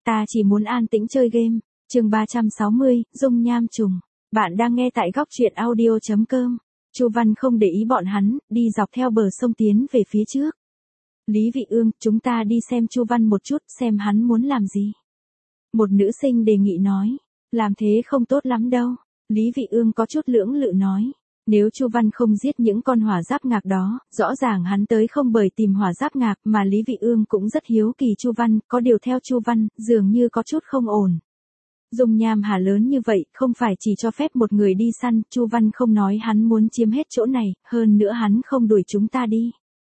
Ta chỉ muốn an tĩnh chơi game. Chương 360, dung nham trùng. Bạn đang nghe tại góc truyện audio.com. Chu Văn không để ý bọn hắn, đi dọc theo bờ sông tiến về phía trước. Lý Vị Ương, chúng ta đi xem Chu Văn một chút, xem hắn muốn làm gì. Một nữ sinh đề nghị nói, làm thế không tốt lắm đâu. Lý Vị Ương có chút lưỡng lự nói. Nếu Chu Văn không giết những con hỏa giáp ngạc đó, rõ ràng hắn tới không bởi tìm hỏa giáp ngạc, mà Lý Vị Ương cũng rất hiếu kỳ Chu Văn, có điều theo Chu Văn, dường như có chút không ổn. Dung nham hà lớn như vậy, không phải chỉ cho phép một người đi săn, Chu Văn không nói hắn muốn chiếm hết chỗ này, hơn nữa hắn không đuổi chúng ta đi.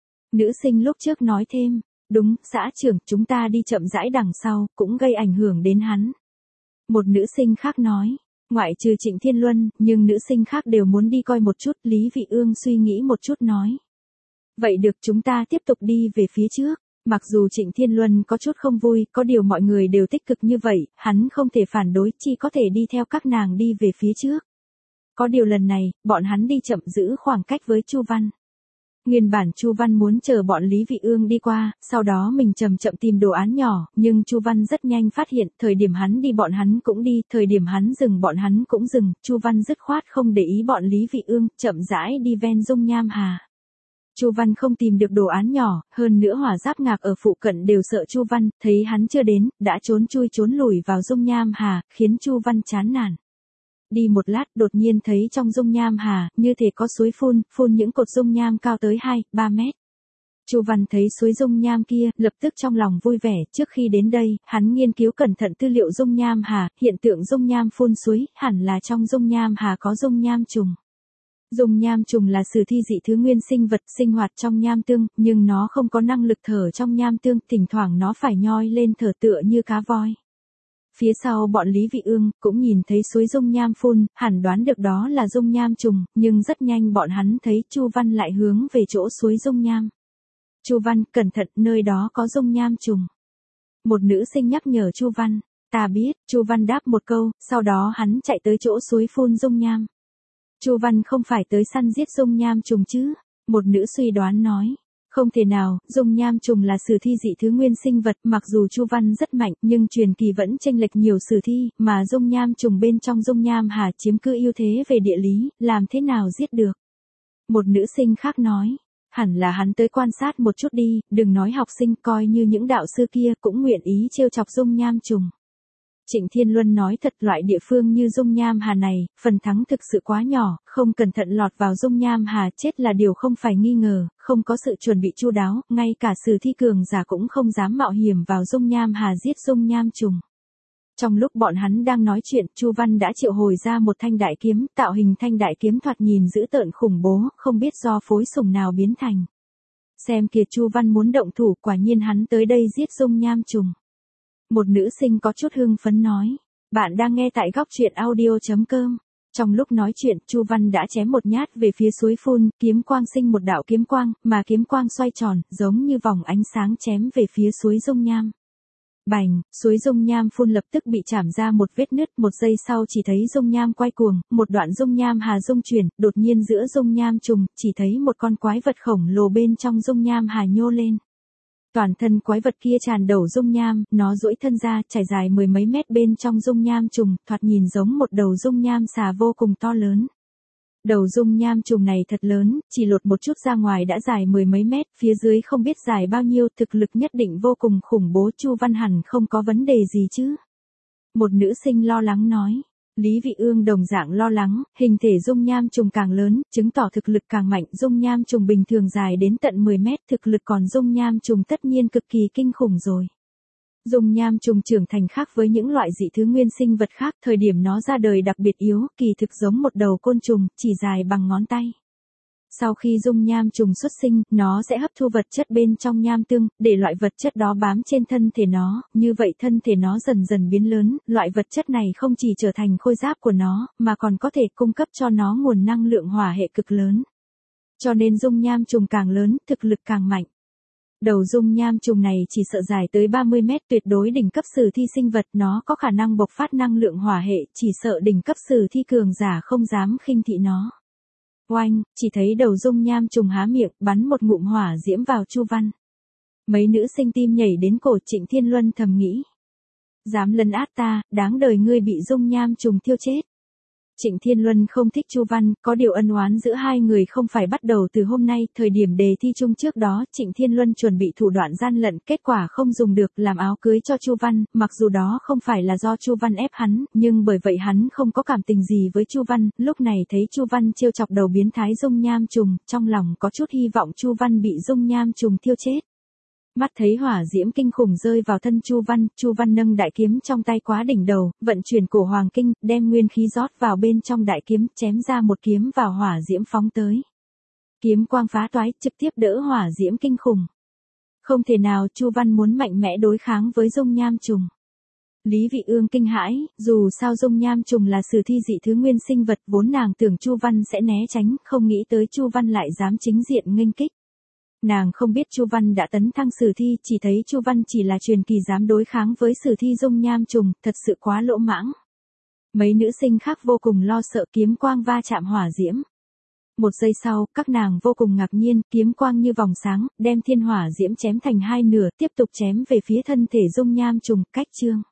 Nữ sinh lúc trước nói thêm, đúng, xã trưởng, chúng ta đi chậm rãi đằng sau, cũng gây ảnh hưởng đến hắn. Một nữ sinh khác nói. Ngoại trừ Trịnh Thiên Luân, nhưng nữ sinh khác đều muốn đi coi một chút, Lý Vị Ương suy nghĩ một chút nói. Vậy được, chúng ta tiếp tục đi về phía trước. Mặc dù Trịnh Thiên Luân có chút không vui, có điều mọi người đều tích cực như vậy, hắn không thể phản đối, chỉ có thể đi theo các nàng đi về phía trước. Có điều lần này, bọn hắn đi chậm giữ khoảng cách với Chu Văn. Nguyên bản Chu Văn muốn chờ bọn Lý Vị Ương đi qua, sau đó mình chậm chậm tìm đồ án nhỏ, nhưng Chu Văn rất nhanh phát hiện, thời điểm hắn đi bọn hắn cũng đi, thời điểm hắn dừng bọn hắn cũng dừng, Chu Văn dứt khoát không để ý bọn Lý Vị Ương, chậm rãi đi ven dung nham hà. Chu Văn không tìm được đồ án nhỏ, hơn nữa hỏa giáp ngạc ở phụ cận đều sợ Chu Văn, thấy hắn chưa đến, đã trốn chui trốn lùi vào dung nham hà, khiến Chu Văn chán nản. Đi một lát đột nhiên thấy trong dung nham hà, như thể có suối phun những cột dung nham cao tới 2-3 mét. Chu Văn thấy suối dung nham kia, lập tức trong lòng vui vẻ, trước khi đến đây, hắn nghiên cứu cẩn thận tư liệu dung nham hà, hiện tượng dung nham phun suối, hẳn là trong dung nham hà có dung nham trùng. Dung nham trùng là sử thi dị thứ nguyên sinh vật sinh hoạt trong nham tương, nhưng nó không có năng lực thở trong nham tương, thỉnh thoảng nó phải nhoi lên thở tựa như cá voi. Phía sau bọn Lý Vị Ương cũng nhìn thấy suối dung nham phun, hẳn đoán được đó là dung nham trùng, nhưng rất nhanh bọn hắn thấy Chu Văn lại hướng về chỗ suối dung nham. Chu Văn, cẩn thận, nơi đó có dung nham trùng. Một nữ sinh nhắc nhở Chu Văn. Ta biết, Chu Văn đáp một câu, sau đó hắn chạy tới chỗ suối phun dung nham. Chu Văn không phải tới săn giết dung nham trùng chứ? Một nữ suy đoán nói. Không thể nào, dung nham trùng là sử thi dị thứ nguyên sinh vật, mặc dù Chu Văn rất mạnh, nhưng truyền kỳ vẫn chênh lệch nhiều sử thi, mà dung nham trùng bên trong dung nham hà chiếm cứ ưu thế về địa lý, làm thế nào giết được? Một nữ sinh khác nói, hẳn là hắn tới quan sát một chút đi, đừng nói học sinh, coi như những đạo sư kia cũng nguyện ý trêu chọc dung nham trùng. Trịnh Thiên Luân nói thật, loại địa phương như dung nham hà này, phần thắng thực sự quá nhỏ, không cẩn thận lọt vào dung nham hà chết là điều không phải nghi ngờ, không có sự chuẩn bị chu đáo, ngay cả sử thi cường giả cũng không dám mạo hiểm vào dung nham hà giết dung nham trùng. Trong lúc bọn hắn đang nói chuyện, Chu Văn đã triệu hồi ra một thanh đại kiếm, tạo hình thanh đại kiếm thoạt nhìn dữ tợn khủng bố, không biết do phối sủng nào biến thành. Xem kìa, Chu Văn muốn động thủ, quả nhiên hắn tới đây giết dung nham trùng. Một nữ sinh có chút hưng phấn nói. Bạn đang nghe tại góc truyện audio.com. Trong lúc nói chuyện, Chu Văn đã chém một nhát về phía suối phun, kiếm quang sinh một đạo kiếm quang, mà kiếm quang xoay tròn, giống như vòng ánh sáng chém về phía suối dung nham. Bành, suối dung nham phun lập tức bị chảm ra một vết nứt, một giây sau chỉ thấy dung nham quay cuồng, một đoạn dung nham hà dung chuyển, đột nhiên giữa dung nham trùng, chỉ thấy một con quái vật khổng lồ bên trong dung nham hà nhô lên. Toàn thân quái vật kia tràn đầu dung nham, nó duỗi thân ra, trải dài mười mấy mét bên trong dung nham trùng, thoạt nhìn giống một đầu dung nham xà vô cùng to lớn. Đầu dung nham trùng này thật lớn, chỉ lột một chút ra ngoài đã dài mười mấy mét, phía dưới không biết dài bao nhiêu, thực lực nhất định vô cùng khủng bố. Chu Văn hẳn không có vấn đề gì chứ? Một nữ sinh lo lắng nói. Lý Vị Ương đồng dạng lo lắng, hình thể dung nham trùng càng lớn, chứng tỏ thực lực càng mạnh, dung nham trùng bình thường dài đến tận 10 mét, thực lực còn dung nham trùng tất nhiên cực kỳ kinh khủng rồi. Dung nham trùng trưởng thành khác với những loại dị thứ nguyên sinh vật khác, thời điểm nó ra đời đặc biệt yếu, kỳ thực giống một đầu côn trùng, chỉ dài bằng ngón tay. Sau khi dung nham trùng xuất sinh, nó sẽ hấp thu vật chất bên trong nham tương, để loại vật chất đó bám trên thân thể nó, như vậy thân thể nó dần dần biến lớn, loại vật chất này không chỉ trở thành khôi giáp của nó, mà còn có thể cung cấp cho nó nguồn năng lượng hỏa hệ cực lớn. Cho nên dung nham trùng càng lớn, thực lực càng mạnh. Đầu dung nham trùng này chỉ sợ dài tới 30 mét, tuyệt đối đỉnh cấp sử thi sinh vật, nó có khả năng bộc phát năng lượng hỏa hệ, chỉ sợ đỉnh cấp sử thi cường giả không dám khinh thị nó. Oanh, chỉ thấy đầu dung nham trùng há miệng, bắn một ngụm hỏa diễm vào Chu Văn. Mấy nữ sinh tim nhảy đến cổ, Trịnh Thiên Luân thầm nghĩ. Dám lấn át ta, đáng đời ngươi bị dung nham trùng thiêu chết. Trịnh Thiên Luân không thích Chu Văn, có điều ân oán giữa hai người không phải bắt đầu từ hôm nay, thời điểm đề thi chung trước đó, Trịnh Thiên Luân chuẩn bị thủ đoạn gian lận, kết quả không dùng được, làm áo cưới cho Chu Văn, mặc dù đó không phải là do Chu Văn ép hắn, nhưng bởi vậy hắn không có cảm tình gì với Chu Văn, lúc này thấy Chu Văn trêu chọc đầu biến thái dung nham trùng, trong lòng có chút hy vọng Chu Văn bị dung nham trùng thiêu chết. Mắt thấy hỏa diễm kinh khủng rơi vào thân Chu Văn nâng đại kiếm trong tay quá đỉnh đầu, vận chuyển cổ hoàng kinh, đem nguyên khí rót vào bên trong đại kiếm, chém ra một kiếm vào hỏa diễm phóng tới. Kiếm quang phá toái, trực tiếp đỡ hỏa diễm kinh khủng. Không thể nào, Chu Văn muốn mạnh mẽ đối kháng với dung nham trùng. Lý Vị Ương kinh hãi, dù sao dung nham trùng là sử thi dị thứ nguyên sinh vật, vốn nàng tưởng Chu Văn sẽ né tránh, không nghĩ tới Chu Văn lại dám chính diện nghênh kích. Nàng không biết Chu Văn đã tấn thăng sử thi, chỉ thấy Chu Văn chỉ là truyền kỳ dám đối kháng với sử thi dung nham trùng, thật sự quá lỗ mãng. Mấy nữ sinh khác vô cùng lo sợ, kiếm quang va chạm hỏa diễm. Một giây sau, các nàng vô cùng ngạc nhiên, kiếm quang như vòng sáng, đem thiên hỏa diễm chém thành hai nửa, tiếp tục chém về phía thân thể dung nham trùng, cách chương.